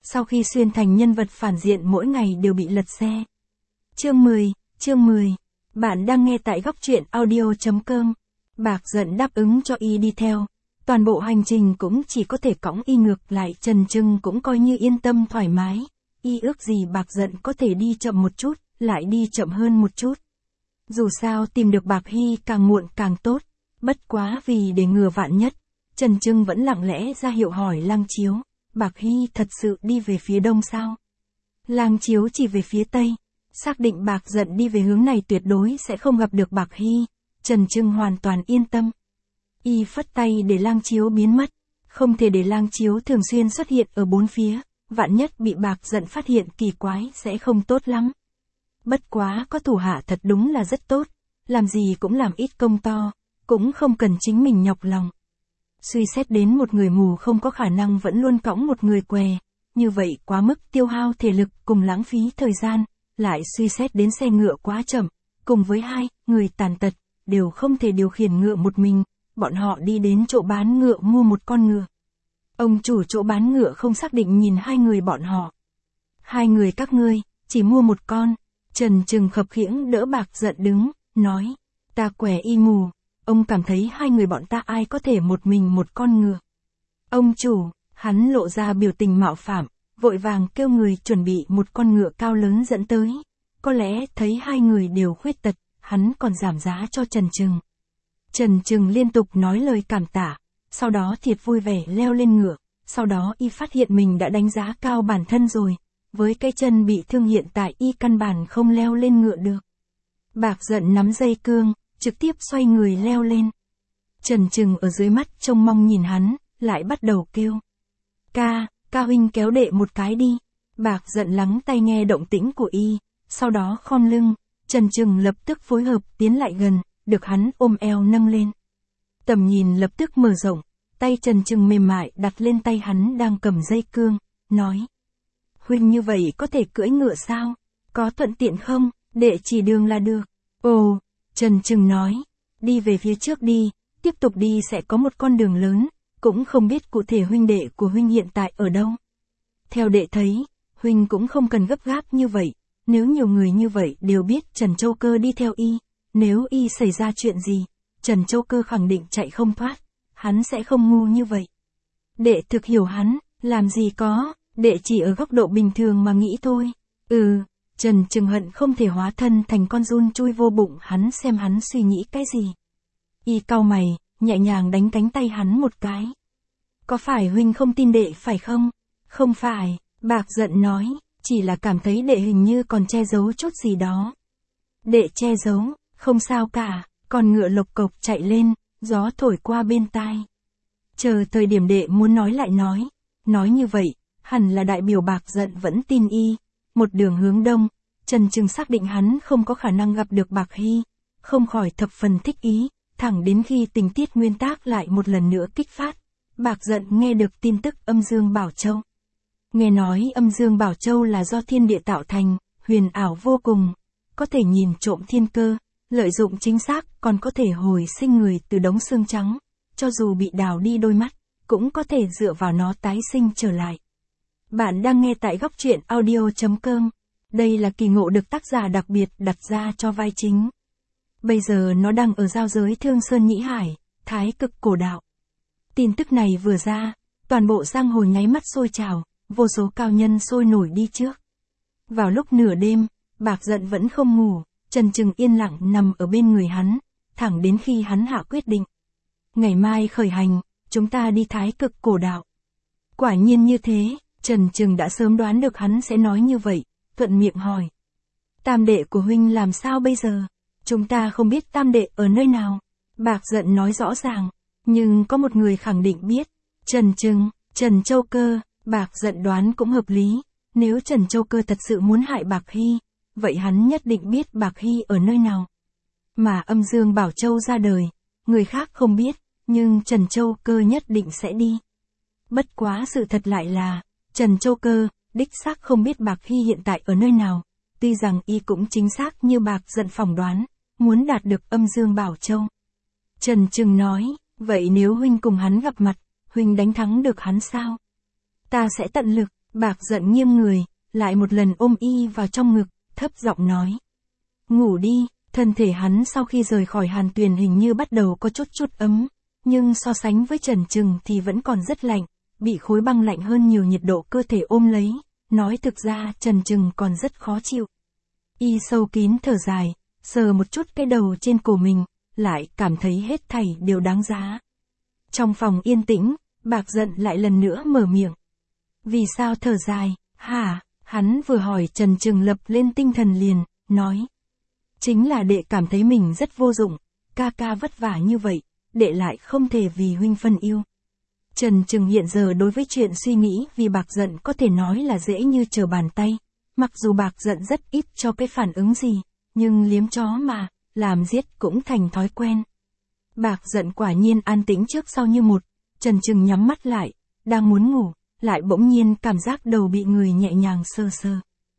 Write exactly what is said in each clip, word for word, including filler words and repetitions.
sau khi xuyên thành nhân vật phản diện mỗi ngày đều bị lật xe. Chương mười, chương mười. Bạn đang nghe tại góc truyện audio chấm com. Bạc Dận đáp ứng cho y đi theo. Toàn bộ hành trình cũng chỉ có thể cõng y ngược lại, Trần Trừng cũng coi như yên tâm thoải mái. Y ước gì Bạc Dận có thể đi chậm một chút, lại đi chậm hơn một chút. Dù sao tìm được Bạc Hy càng muộn càng tốt. Bất quá vì để ngừa vạn nhất, Trần Trừng vẫn lặng lẽ ra hiệu hỏi Lang Chiếu, Bạc Hy thật sự đi về phía đông sao? Lang Chiếu chỉ về phía tây, xác định Bạc Dận đi về hướng này tuyệt đối sẽ không gặp được Bạc Hy. Trần Trừng hoàn toàn yên tâm. Y phất tay để Lang Chiếu biến mất, không thể để Lang Chiếu thường xuyên xuất hiện ở bốn phía, vạn nhất bị Bạc Dận phát hiện kỳ quái sẽ không tốt lắm. Bất quá có thủ hạ thật đúng là rất tốt, làm gì cũng làm ít công to, cũng không cần chính mình nhọc lòng. Suy xét đến một người mù không có khả năng vẫn luôn cõng một người què, như vậy quá mức tiêu hao thể lực cùng lãng phí thời gian, lại suy xét đến xe ngựa quá chậm, cùng với hai người tàn tật, đều không thể điều khiển ngựa một mình, bọn họ đi đến chỗ bán ngựa mua một con ngựa. Ông chủ chỗ bán ngựa không xác định nhìn hai người bọn họ. Hai người các ngươi, chỉ mua một con. Trần Trừng khập khiễng đỡ Bạc Dận đứng, nói, ta què y mù, ông cảm thấy hai người bọn ta ai có thể một mình một con ngựa. Ông chủ, hắn lộ ra biểu tình mạo phạm, vội vàng kêu người chuẩn bị một con ngựa cao lớn dẫn tới. Có lẽ thấy hai người đều khuyết tật, hắn còn giảm giá cho Trần Trừng. Trần Trừng liên tục nói lời cảm tạ, sau đó thiệt vui vẻ leo lên ngựa, sau đó y phát hiện mình đã đánh giá cao bản thân rồi, với cái chân bị thương hiện tại y căn bản không leo lên ngựa được. Bạc Dận nắm dây cương, trực tiếp xoay người leo lên. Trần Trừng ở dưới mắt trông mong nhìn hắn, lại bắt đầu kêu. Ca, ca huynh kéo đệ một cái đi. Bạc Dận lắng tai nghe động tĩnh của y, sau đó khom lưng, Trần Trừng lập tức phối hợp tiến lại gần, được hắn ôm eo nâng lên. Tầm nhìn lập tức mở rộng, tay Trần Trừng mềm mại đặt lên tay hắn đang cầm dây cương, nói. Huynh như vậy có thể cưỡi ngựa sao? Có thuận tiện không? Đệ chỉ đường là được. Ồ, Trần Trừng nói, đi về phía trước đi, tiếp tục đi sẽ có một con đường lớn, cũng không biết cụ thể huynh đệ của huynh hiện tại ở đâu. Theo đệ thấy, huynh cũng không cần gấp gáp như vậy, nếu nhiều người như vậy đều biết Trần Châu Cơ đi theo y, nếu y xảy ra chuyện gì, Trần Châu Cơ khẳng định chạy không thoát, hắn sẽ không ngu như vậy. Đệ thực hiểu hắn, làm gì có, đệ chỉ ở góc độ bình thường mà nghĩ thôi. Ừ, Trần Trừng hận không thể hóa thân thành con giun chui vô bụng hắn xem hắn suy nghĩ cái gì. Y cau mày, nhẹ nhàng đánh cánh tay hắn một cái. Có phải huynh không tin đệ phải không? Không phải, Bạc Dận nói, chỉ là cảm thấy đệ hình như còn che giấu chút gì đó. Đệ che giấu, không sao cả, còn ngựa lộc cộc chạy lên, gió thổi qua bên tai. Chờ thời điểm đệ muốn nói lại nói, nói như vậy, hẳn là đại biểu Bạc Dận vẫn tin y. Một đường hướng đông, Trần Trừng xác định hắn không có khả năng gặp được Bạc Hy, không khỏi thập phần thích ý, thẳng đến khi tình tiết nguyên tác lại một lần nữa kích phát. Bạc Dận nghe được tin tức âm dương Bảo Châu. Nghe nói âm dương Bảo Châu là do thiên địa tạo thành, huyền ảo vô cùng, có thể nhìn trộm thiên cơ, lợi dụng chính xác còn có thể hồi sinh người từ đống xương trắng, cho dù bị đào đi đôi mắt, cũng có thể dựa vào nó tái sinh trở lại. Bạn đang nghe tại góc truyện audio chấm com. Đây là kỳ ngộ được tác giả đặc biệt đặt ra cho vai chính. Bây giờ nó đang ở giao giới Thương Sơn Nhĩ Hải, Thái Cực Cổ Đạo. Tin tức này vừa ra, toàn bộ giang hồ nháy mắt sôi trào, vô số cao nhân sôi nổi đi trước. Vào lúc nửa đêm, Bạc Dận vẫn không ngủ, Trần Trừng yên lặng nằm ở bên người hắn, thẳng đến khi hắn hạ quyết định. Ngày mai khởi hành, chúng ta đi Thái Cực Cổ Đạo. Quả nhiên như thế. Trần Trừng đã sớm đoán được hắn sẽ nói như vậy, thuận miệng hỏi. Tam đệ của huynh làm sao bây giờ? Chúng ta không biết tam đệ ở nơi nào. Bạc Dận nói rõ ràng, nhưng có một người khẳng định biết. Trần Trừng, Trần Châu Cơ. Bạc Dận đoán cũng hợp lý, nếu Trần Châu Cơ thật sự muốn hại Bạc Hy, vậy hắn nhất định biết Bạc Hy ở nơi nào. Mà âm dương Bảo Châu ra đời, người khác không biết, nhưng Trần Châu Cơ nhất định sẽ đi. Bất quá sự thật lại là, Trần Châu Cơ, đích xác không biết Bạc Hy hiện tại ở nơi nào, tuy rằng y cũng chính xác như Bạc Dận phỏng đoán, muốn đạt được âm dương Bảo Châu. Trần Trừng nói, vậy nếu huynh cùng hắn gặp mặt, huynh đánh thắng được hắn sao? Ta sẽ tận lực, Bạc giận nghiêng người, lại một lần ôm y vào trong ngực, thấp giọng nói. Ngủ đi, thân thể hắn sau khi rời khỏi Hàn Tuyền hình như bắt đầu có chút chút ấm, nhưng so sánh với Trần Trừng thì vẫn còn rất lạnh, bị khối băng lạnh hơn nhiều nhiệt độ cơ thể ôm lấy, nói thực ra Trần Trừng còn rất khó chịu. Y sâu kín thở dài, sờ một chút cái đầu trên cổ mình, lại cảm thấy hết thảy đều đáng giá. Trong phòng yên tĩnh, Bạc giận lại lần nữa mở miệng. Vì sao thở dài, hả? Hắn vừa hỏi Trần Trừng lập lên tinh thần liền, nói. Chính là đệ cảm thấy mình rất vô dụng, ca ca vất vả như vậy, đệ lại không thể vì huynh phân yêu. Trần Trừng hiện giờ đối với chuyện suy nghĩ vì Bạc giận có thể nói là dễ như trở bàn tay, mặc dù Bạc giận rất ít cho cái phản ứng gì, nhưng liếm chó mà, làm giết cũng thành thói quen. Bạc giận quả nhiên an tĩnh trước sau như một, Trần Trừng nhắm mắt lại, đang muốn ngủ, lại bỗng nhiên cảm giác đầu bị người nhẹ nhàng sờ sờ.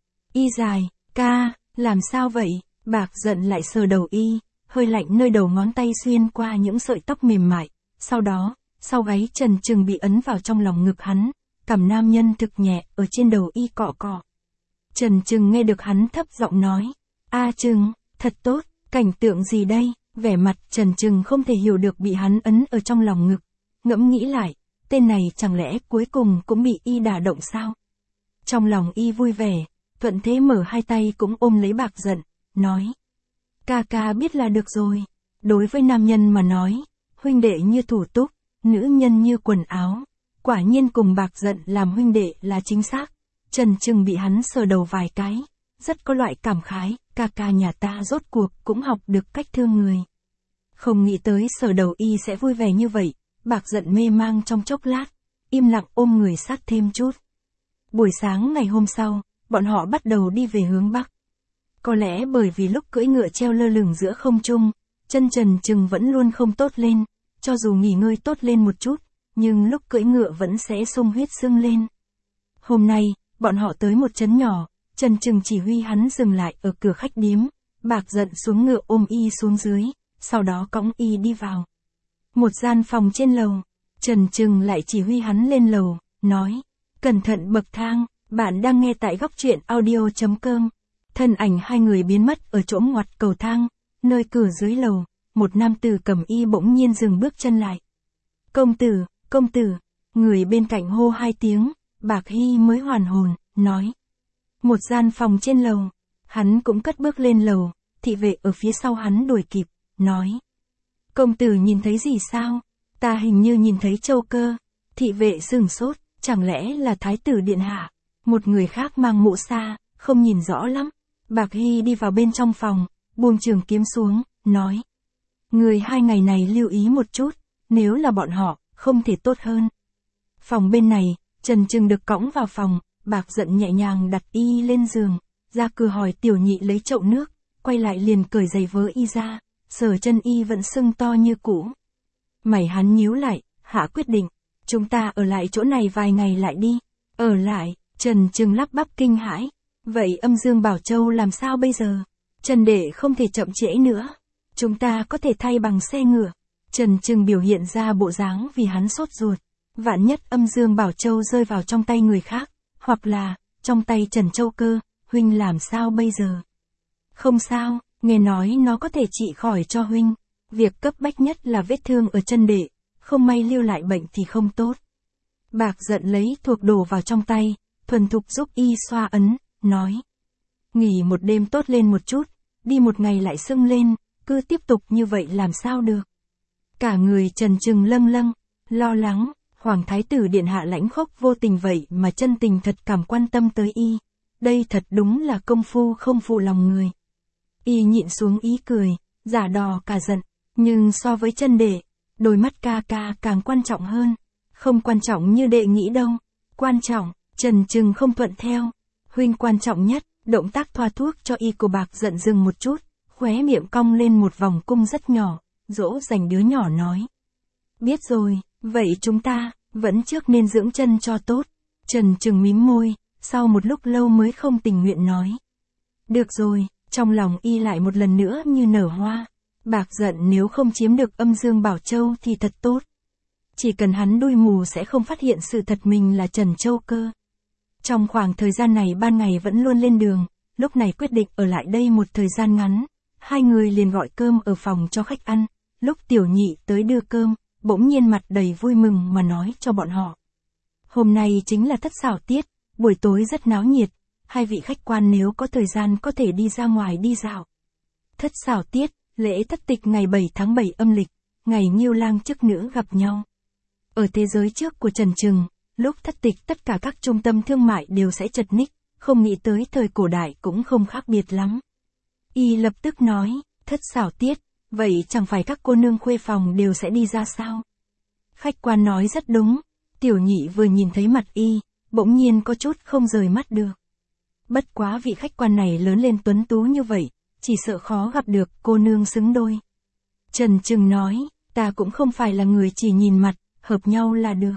Y dài, ca, làm sao vậy? Bạc giận lại sờ đầu y, hơi lạnh nơi đầu ngón tay xuyên qua những sợi tóc mềm mại, sau đó, sau gáy Trần Trừng bị ấn vào trong lòng ngực hắn, cằm nam nhân thực nhẹ ở trên đầu y cọ cọ. Trần Trừng nghe được hắn thấp giọng nói, A Trừng, thật tốt, cảnh tượng gì đây? Vẻ mặt Trần Trừng không thể hiểu được bị hắn ấn ở trong lòng ngực, ngẫm nghĩ lại, tên này chẳng lẽ cuối cùng cũng bị y đả động sao? Trong lòng y vui vẻ, thuận thế mở hai tay cũng ôm lấy Bạc giận, nói. Ca ca biết là được rồi, đối với nam nhân mà nói, huynh đệ như thủ túc, nữ nhân như quần áo, quả nhiên cùng Bạc giận làm huynh đệ là chính xác. Trần Trừng bị hắn sờ đầu vài cái, rất có loại cảm khái, ca ca nhà ta rốt cuộc cũng học được cách thương người. Không nghĩ tới sờ đầu y sẽ vui vẻ như vậy, Bạc giận mê mang trong chốc lát, im lặng ôm người sát thêm chút. Buổi sáng ngày hôm sau, bọn họ bắt đầu đi về hướng Bắc. Có lẽ bởi vì lúc cưỡi ngựa treo lơ lửng giữa không trung, chân Trần Trừng vẫn luôn không tốt lên, cho dù nghỉ ngơi tốt lên một chút, nhưng lúc cưỡi ngựa vẫn sẽ sung huyết sưng lên. Hôm nay, bọn họ tới một trấn nhỏ, Trần Trừng chỉ huy hắn dừng lại ở cửa khách điếm, Bạc giận xuống ngựa ôm y xuống dưới, sau đó cõng y đi vào. Một gian phòng trên lầu, Trần Trừng lại chỉ huy hắn lên lầu, nói, cẩn thận bậc thang, bạn đang nghe tại góc truyện audio chấm com. Thân ảnh hai người biến mất ở chỗ ngoặt cầu thang, nơi cửa dưới lầu, một nam tử cầm y bỗng nhiên dừng bước chân lại. Công tử, công tử, người bên cạnh hô hai tiếng, Bạc Hy mới hoàn hồn, nói. Một gian phòng trên lầu, hắn cũng cất bước lên lầu, thị vệ ở phía sau hắn đuổi kịp, nói. Công tử nhìn thấy gì sao? Ta hình như nhìn thấy Châu Cơ. Thị vệ sửng sốt, chẳng lẽ là thái tử điện hạ? Một người khác mang mũ sa, không nhìn rõ lắm. Bạc Hy đi vào bên trong phòng, buông trường kiếm xuống, nói. Người hai ngày này lưu ý một chút, nếu là bọn họ, không thể tốt hơn. Phòng bên này, Trần Trừng được cõng vào phòng, Bạc giận nhẹ nhàng đặt y lên giường, ra cửa hỏi tiểu nhị lấy chậu nước, quay lại liền cởi giày vớ y ra, sờ chân y vẫn sưng to như cũ. Mày hắn nhíu lại, hạ quyết định, chúng ta ở lại chỗ này vài ngày lại đi. Ở lại, Trần Trừng lắp bắp kinh hãi. Vậy âm Dương Bảo Châu làm sao bây giờ? Trần đệ không thể chậm trễ nữa. Chúng ta có thể thay bằng xe ngựa. Trần Trừng biểu hiện ra bộ dáng vì hắn sốt ruột. Vạn nhất âm Dương Bảo Châu rơi vào trong tay người khác, hoặc là, trong tay Trần Châu Cơ, huynh làm sao bây giờ? Không sao, nghe nói nó có thể trị khỏi cho huynh. Việc cấp bách nhất là vết thương ở chân đệ, không may lưu lại bệnh thì không tốt. Bạc giận lấy thuộc đồ vào trong tay, thuần thục giúp y xoa ấn, nói. Nghỉ một đêm tốt lên một chút, đi một ngày lại sưng lên, cứ tiếp tục như vậy làm sao được. Cả người Trần Trừng lâng lâng, lo lắng, Hoàng Thái tử điện hạ lãnh khốc vô tình vậy mà chân tình thật cảm quan tâm tới y. Đây thật đúng là công phu không phụ lòng người. Y nhịn xuống ý cười, giả đò cả giận, nhưng so với chân đệ, đôi mắt ca ca càng quan trọng hơn. Không quan trọng như đệ nghĩ đâu. Quan trọng, Trần Trừng không thuận theo. Huynh quan trọng nhất, động tác thoa thuốc cho y của Bạc giận dừng một chút, khóe miệng cong lên một vòng cung rất nhỏ, dỗ dành đứa nhỏ nói. Biết rồi, vậy chúng ta, vẫn trước nên dưỡng chân cho tốt. Trần Trừng mím môi, sau một lúc lâu mới không tình nguyện nói. Được rồi, trong lòng y lại một lần nữa như nở hoa. Bạc giận nếu không chiếm được âm Dương Bảo Châu thì thật tốt. Chỉ cần hắn đuôi mù sẽ không phát hiện sự thật mình là Trần Châu Cơ. Trong khoảng thời gian này ban ngày vẫn luôn lên đường, lúc này quyết định ở lại đây một thời gian ngắn. Hai người liền gọi cơm ở phòng cho khách ăn. Lúc tiểu nhị tới đưa cơm, bỗng nhiên mặt đầy vui mừng mà nói cho bọn họ. Hôm nay chính là thất xảo tiết, buổi tối rất náo nhiệt, hai vị khách quan nếu có thời gian có thể đi ra ngoài đi dạo. Thất xảo tiết, lễ thất tịch ngày bảy tháng bảy âm lịch, ngày Nghưu Lang chức nữ gặp nhau. Ở thế giới trước của Trần Trừng, lúc thất tịch tất cả các trung tâm thương mại đều sẽ chật ních, không nghĩ tới thời cổ đại cũng không khác biệt lắm. Y lập tức nói, thất xảo tiết, vậy chẳng phải các cô nương khuê phòng đều sẽ đi ra sao? Khách quan nói rất đúng, tiểu nhị vừa nhìn thấy mặt Y, bỗng nhiên có chút không rời mắt được. Bất quá vị khách quan này lớn lên tuấn tú như vậy, chỉ sợ khó gặp được cô nương xứng đôi. Trần Trừng nói, ta cũng không phải là người chỉ nhìn mặt, hợp nhau là được.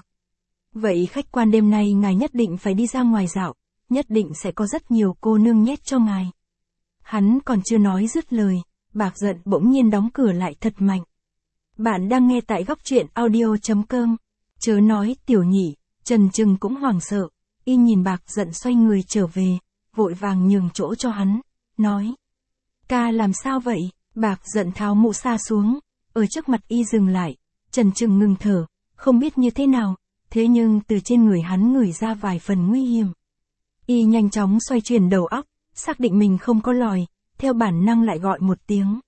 Vậy khách quan đêm nay ngài nhất định phải đi ra ngoài dạo, nhất định sẽ có rất nhiều cô nương nhét cho ngài. Hắn còn chưa nói dứt lời, Bạc Dận bỗng nhiên đóng cửa lại thật mạnh. Bạn đang nghe tại góc truyện audio chấm com. Chớ nói tiểu nhị, Trần Trừng cũng hoảng sợ, Y nhìn Bạc Dận xoay người trở về, vội vàng nhường chỗ cho hắn, nói. Ca làm sao vậy? Bạc Dận tháo mũ sa xuống, ở trước mặt Y dừng lại, Trần Trừng ngừng thở, không biết như thế nào, thế nhưng từ trên người hắn ngửi ra vài phần nguy hiểm. Y nhanh chóng xoay chuyển đầu óc, xác định mình không có lòi, theo bản năng lại gọi một tiếng.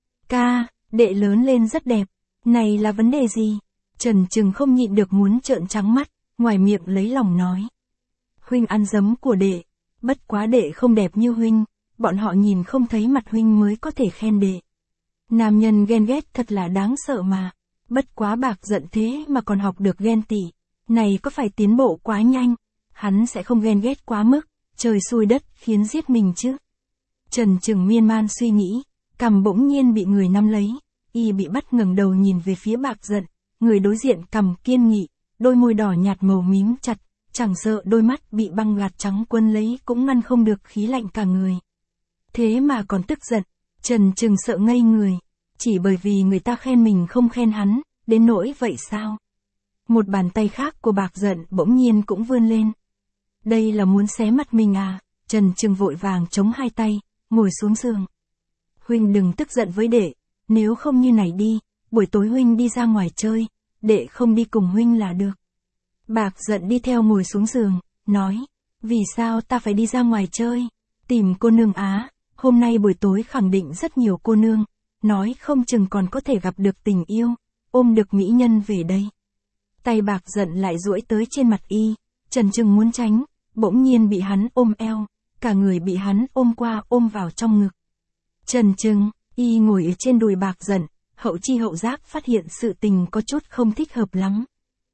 Ca, đệ lớn lên rất đẹp, này là vấn đề gì? Trần Trừng không nhịn được muốn trợn trắng mắt, ngoài miệng lấy lòng nói. Huynh ăn dấm của đệ, bất quá đệ không đẹp như huynh, bọn họ nhìn không thấy mặt huynh mới có thể khen đệ. Nam nhân ghen ghét thật là đáng sợ mà, bất quá Bạc Dận thế mà còn học được ghen tị, này có phải tiến bộ quá nhanh, hắn sẽ không ghen ghét quá mức, trời xui đất khiến giết mình chứ. Trần Trừng miên man suy nghĩ, cằm bỗng nhiên bị người nắm lấy, Y bị bắt ngẩng đầu nhìn về phía Bạc Dận, người đối diện cằm kiên nghị, đôi môi đỏ nhạt màu mím chặt, chẳng sợ đôi mắt bị băng gạc trắng quấn lấy cũng ngăn không được khí lạnh cả người. Thế mà còn tức giận, Trần Trừng sợ ngây người, chỉ bởi vì người ta khen mình không khen hắn, đến nỗi vậy sao? Một bàn tay khác của Bạc Dận bỗng nhiên cũng vươn lên. Đây là muốn xé mặt mình à? Trần Trừng vội vàng chống hai tay, ngồi xuống giường. Huynh đừng tức giận với đệ, nếu không như này đi, buổi tối huynh đi ra ngoài chơi, đệ không đi cùng huynh là được. Bạc Dận đi theo ngồi xuống giường, nói, vì sao ta phải đi ra ngoài chơi? Tìm cô nương á, hôm nay buổi tối khẳng định rất nhiều cô nương, nói không chừng còn có thể gặp được tình yêu, ôm được mỹ nhân về đây. Tay Bạc Dận lại duỗi tới trên mặt Y, Trần Trừng muốn tránh, bỗng nhiên bị hắn ôm eo, cả người bị hắn ôm qua ôm vào trong ngực. Trần Trừng, Y ngồi ở trên đùi Bạc Dận, hậu chi hậu giác phát hiện sự tình có chút không thích hợp lắm.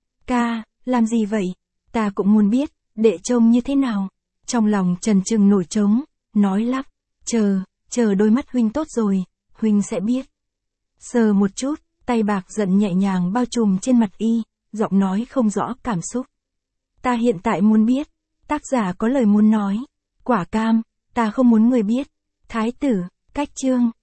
Ca, làm gì vậy? Ta cũng muốn biết, đệ trông như thế nào? Trong lòng Trần Trừng nổi trống, nói lắp, chờ, chờ đôi mắt huynh tốt rồi, huynh sẽ biết. Sờ một chút, tay Bạc Dận nhẹ nhàng bao trùm trên mặt Y, giọng nói không rõ cảm xúc. Ta hiện tại muốn biết, tác giả có lời muốn nói, quả cam, ta không muốn người biết. Thái tử, cách chương.